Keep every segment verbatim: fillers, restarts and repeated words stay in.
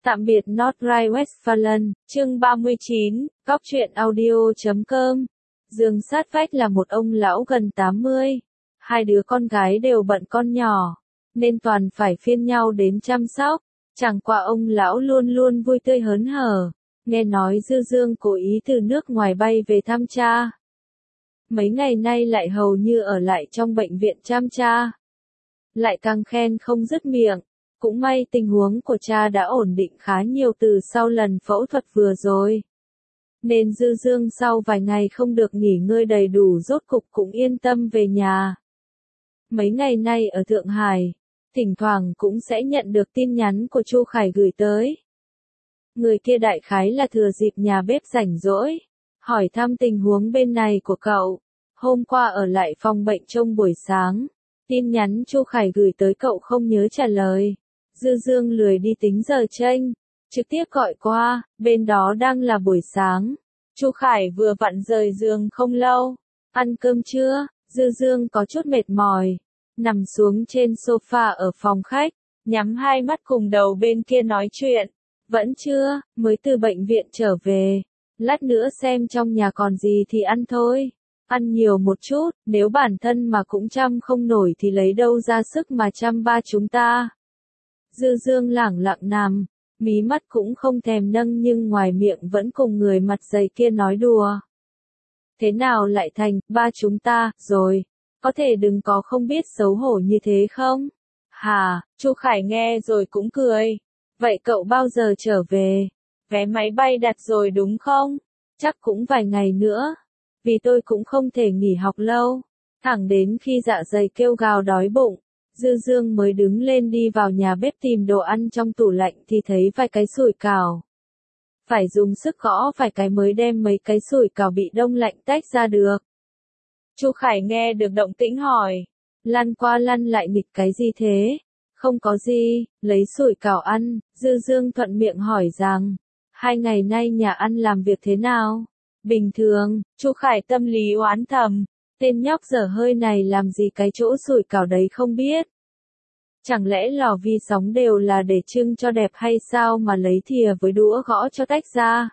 Tạm biệt Nordrhein-Westfalen, chương ba mươi chín, góc truyện audio chấm com. Giường sát vách là một ông lão gần tám mươi. Hai đứa con gái đều bận con nhỏ, nên toàn phải phiên nhau đến chăm sóc. Chẳng qua ông lão luôn luôn vui tươi hớn hở. Nghe nói Dư Dương cố ý từ nước ngoài bay về thăm cha. Mấy ngày nay lại hầu như ở lại trong bệnh viện chăm cha. Lại càng khen không dứt miệng. Cũng may tình huống của cha đã ổn định khá nhiều từ sau lần phẫu thuật vừa rồi. Nên Dư Dương sau vài ngày không được nghỉ ngơi đầy đủ rốt cục cũng yên tâm về nhà. Mấy ngày nay ở Thượng Hải, thỉnh thoảng cũng sẽ nhận được tin nhắn của Chu Khải gửi tới. Người kia đại khái là thừa dịp nhà bếp rảnh rỗi, hỏi thăm tình huống bên này của cậu. Hôm qua ở lại phòng bệnh trông buổi sáng, tin nhắn Chu Khải gửi tới cậu không nhớ trả lời. Dư Dương lười đi tính giờ chênh, trực tiếp gọi qua, bên đó đang là buổi sáng. Chu Khải vừa vặn rời giường không lâu. Ăn cơm chưa? Dư Dương có chút mệt mỏi, nằm xuống trên sofa ở phòng khách, nhắm hai mắt cùng đầu bên kia nói chuyện. Vẫn chưa, mới từ bệnh viện trở về. Lát nữa xem trong nhà còn gì thì ăn thôi. Ăn nhiều một chút, nếu bản thân mà cũng chăm không nổi thì lấy đâu ra sức mà chăm ba chúng ta. Dư Dương lẳng lặng nằm, mí mắt cũng không thèm nâng nhưng ngoài miệng vẫn cùng người mặt dày kia nói đùa. Thế nào lại thành ba chúng ta rồi, có thể đừng có không biết xấu hổ như thế không? Hà, Chu Khải nghe rồi cũng cười. Vậy cậu bao giờ trở về? Vé máy bay đặt rồi đúng không? Chắc cũng vài ngày nữa, vì tôi cũng không thể nghỉ học lâu. Thẳng đến khi dạ dày kêu gào đói bụng, Dư Dương mới đứng lên đi vào nhà bếp tìm đồ ăn trong tủ lạnh thì thấy vài cái sủi cảo. Phải dùng sức gõ vài cái mới đem mấy cái sủi cảo bị đông lạnh tách ra được. Chu Khải nghe được động tĩnh hỏi, lăn qua lăn lại nghịch cái gì thế? Không có gì, lấy sủi cảo ăn. Dư Dương thuận miệng hỏi rằng, hai ngày nay nhà ăn làm việc thế nào? Bình thường. Chu Khải tâm lý oán thầm. Tên nhóc dở hơi này làm gì cái chỗ sủi cảo đấy không biết. Chẳng lẽ lò vi sóng đều là để trưng cho đẹp hay sao mà lấy thìa với đũa gõ cho tách ra?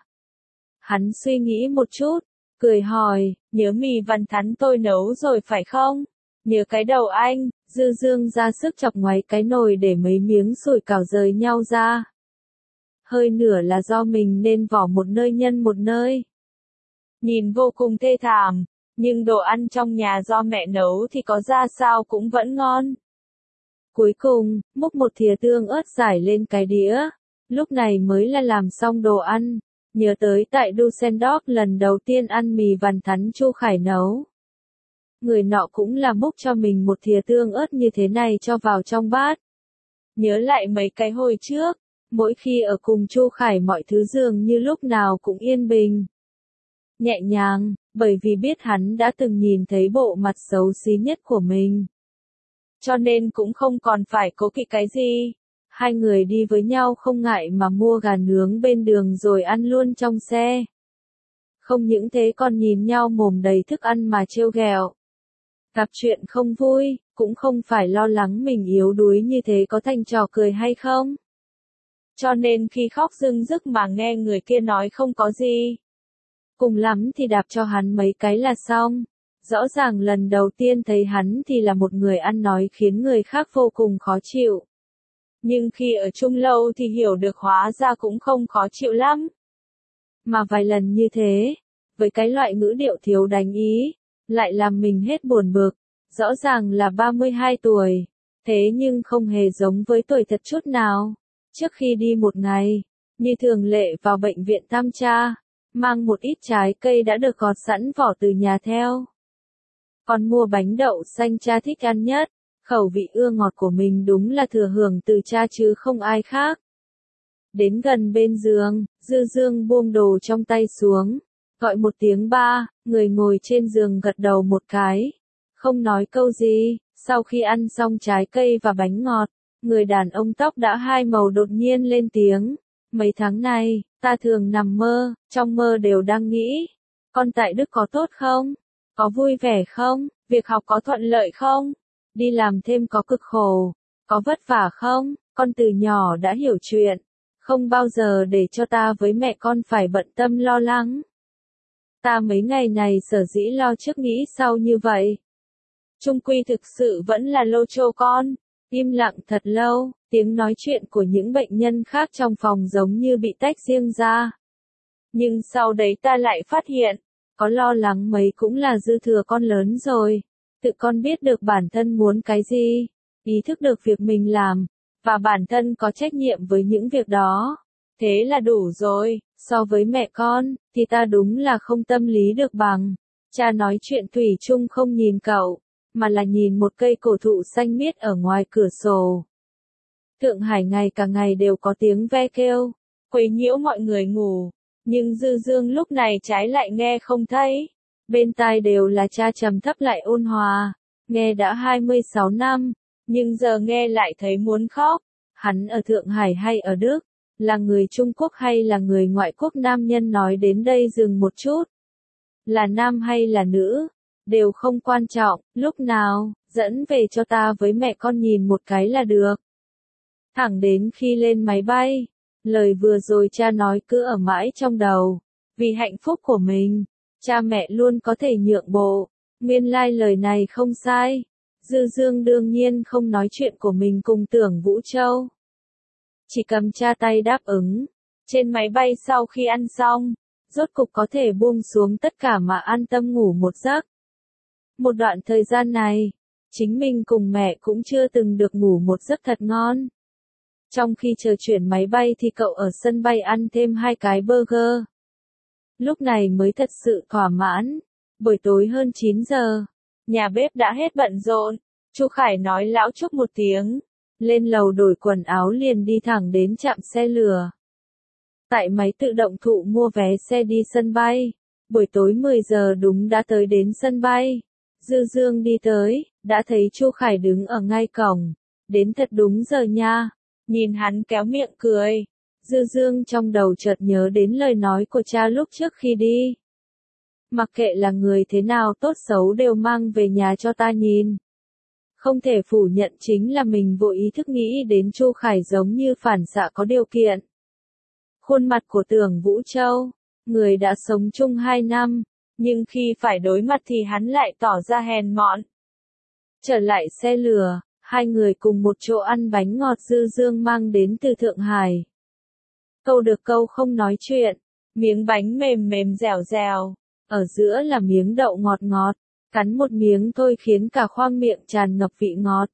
Hắn suy nghĩ một chút, cười hỏi, nhớ mì vằn thắn tôi nấu rồi phải không? Nhớ cái đầu anh. Dư Dương ra sức chọc ngoáy cái nồi để mấy miếng sủi cảo rời nhau ra. Hơi nửa là do mình nên vỏ một nơi nhân một nơi. Nhìn vô cùng thê thảm. Nhưng đồ ăn trong nhà do mẹ nấu thì có ra sao cũng vẫn ngon. Cuối cùng, múc một thìa tương ớt rải lên cái đĩa. Lúc này mới là làm xong đồ ăn. Nhớ tới tại Düsseldorf lần đầu tiên ăn mì vằn thắn Chu Khải nấu. Người nọ cũng là múc cho mình một thìa tương ớt như thế này cho vào trong bát. Nhớ lại mấy cái hồi trước, mỗi khi ở cùng Chu Khải mọi thứ dường như lúc nào cũng yên bình. Nhẹ nhàng, bởi vì biết hắn đã từng nhìn thấy bộ mặt xấu xí nhất của mình. Cho nên cũng không còn phải cố kỵ cái gì. Hai người đi với nhau không ngại mà mua gà nướng bên đường rồi ăn luôn trong xe. Không những thế còn nhìn nhau mồm đầy thức ăn mà trêu ghẹo. Gặp chuyện không vui, cũng không phải lo lắng mình yếu đuối như thế có thành trò cười hay không. Cho nên khi khóc rưng rức mà nghe người kia nói không có gì. Cùng lắm thì đạp cho hắn mấy cái là xong. Rõ ràng lần đầu tiên thấy hắn thì là một người ăn nói khiến người khác vô cùng khó chịu. Nhưng khi ở chung lâu thì hiểu được hóa ra cũng không khó chịu lắm. Mà vài lần như thế, với cái loại ngữ điệu thiếu đánh ý, lại làm mình hết buồn bực. Rõ ràng là ba mươi hai tuổi, thế nhưng không hề giống với tuổi thật chút nào. Trước khi đi một ngày, như thường lệ vào bệnh viện thăm cha, mang một ít trái cây đã được gọt sẵn vỏ từ nhà theo. Còn mua bánh đậu xanh cha thích ăn nhất, khẩu vị ưa ngọt của mình đúng là thừa hưởng từ cha chứ không ai khác. Đến gần bên giường, Dư Dương buông đồ trong tay xuống, gọi một tiếng ba, người ngồi trên giường gật đầu một cái. Không nói câu gì, sau khi ăn xong trái cây và bánh ngọt, người đàn ông tóc đã hai màu đột nhiên lên tiếng. Mấy tháng này, ta thường nằm mơ, trong mơ đều đang nghĩ, con tại Đức có tốt không? Có vui vẻ không? Việc học có thuận lợi không? Đi làm thêm có cực khổ? Có vất vả không? Con từ nhỏ đã hiểu chuyện, Không bao giờ để cho ta với mẹ con phải bận tâm lo lắng. Ta mấy ngày này sở dĩ lo trước nghĩ sau như vậy. Chung quy thực sự vẫn là lô chô con. Im lặng thật lâu, tiếng nói chuyện của những bệnh nhân khác trong phòng giống như bị tách riêng ra. Nhưng sau đấy ta lại phát hiện, có lo lắng mấy cũng là dư thừa con lớn rồi. Tự con biết được bản thân muốn cái gì, ý thức được việc mình làm, và bản thân có trách nhiệm với những việc đó. Thế là đủ rồi, so với mẹ con, thì ta đúng là không tâm lý được bằng. Cha nói chuyện thủy chung không nhìn cậu, mà là nhìn một cây cổ thụ xanh miết ở ngoài cửa sổ. Thượng Hải ngày cả ngày đều có tiếng ve kêu, quấy nhiễu mọi người ngủ, nhưng Dư Dương lúc này trái lại nghe không thấy. Bên tai đều là cha trầm thấp lại ôn hòa, nghe đã hai mươi sáu năm, nhưng giờ nghe lại thấy muốn khóc. Hắn ở Thượng Hải hay ở Đức, là người Trung Quốc hay là người ngoại quốc, nam nhân nói đến đây dừng một chút. Là nam hay là nữ, đều không quan trọng, lúc nào, dẫn về cho ta với mẹ con nhìn một cái là được. Thẳng đến khi lên máy bay, lời vừa rồi cha nói cứ ở mãi trong đầu. Vì hạnh phúc của mình, cha mẹ luôn có thể nhượng bộ. Nguyên lai lời này không sai. Dư Dương đương nhiên không nói chuyện của mình cùng Tưởng Vũ Châu. Chỉ cầm cha tay đáp ứng. Trên máy bay sau khi ăn xong, rốt cục có thể buông xuống tất cả mà an tâm ngủ một giấc. Một đoạn thời gian này, chính mình cùng mẹ cũng chưa từng được ngủ một giấc thật ngon. Trong khi chờ chuyển máy bay thì cậu ở sân bay ăn thêm hai cái burger. Lúc này mới thật sự thỏa mãn. Buổi tối hơn chín giờ, nhà bếp đã hết bận rộn. Chu Khải nói lão chúc một tiếng, lên lầu đổi quần áo liền đi thẳng đến trạm xe lửa. Tại máy tự động thụ mua vé xe đi sân bay. Buổi tối mười giờ đúng đã tới đến sân bay. Dư Dương đi tới, đã thấy Chu Khải đứng ở ngay cổng. Đến thật đúng giờ nha. Nhìn hắn kéo miệng cười. Dư Dương trong đầu chợt nhớ đến lời nói của cha lúc trước khi đi. Mặc kệ là người thế nào tốt xấu đều mang về nhà cho ta nhìn. Không thể phủ nhận chính là mình vô ý thức nghĩ đến Chu Khải giống như phản xạ có điều kiện. Khuôn mặt của Tưởng Vũ Châu, người đã sống chung hai năm, nhưng khi phải đối mặt thì hắn lại tỏ ra hèn mọn. Trở lại xe lửa, hai người cùng một chỗ ăn bánh ngọt Dư Dương mang đến từ Thượng Hải. Câu được câu không nói chuyện, miếng bánh mềm mềm dẻo dẻo, ở giữa là miếng đậu ngọt ngọt, cắn một miếng thôi khiến cả khoang miệng tràn ngập vị ngọt.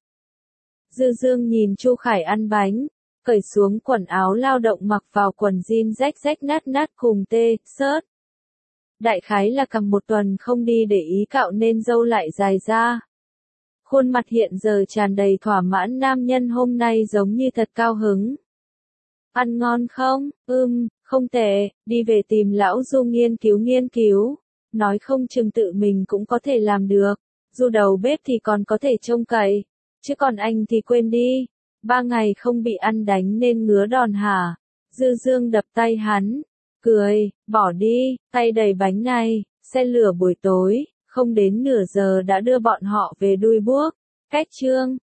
Dư Dương nhìn Chu Khải ăn bánh, cởi xuống quần áo lao động mặc vào quần jean rách rách nát nát cùng tê, sớt. Đại khái là cầm một tuần không đi để ý cạo nên râu lại dài ra. Khuôn mặt hiện giờ tràn đầy thỏa mãn, nam nhân hôm nay giống như thật cao hứng. Ăn ngon không? Ừm, không tệ, đi về tìm lão Du nghiên cứu nghiên cứu. Nói không chừng tự mình cũng có thể làm được. Du đầu bếp thì còn có thể trông cậy. Chứ còn anh thì quên đi. Ba ngày không bị ăn đánh nên ngứa đòn hả? Dư Dương đập tay hắn. Cười, bỏ đi, tay đầy bánh này. Xe lửa buổi tối, không đến nửa giờ đã đưa bọn họ về Duisburg. Cách chương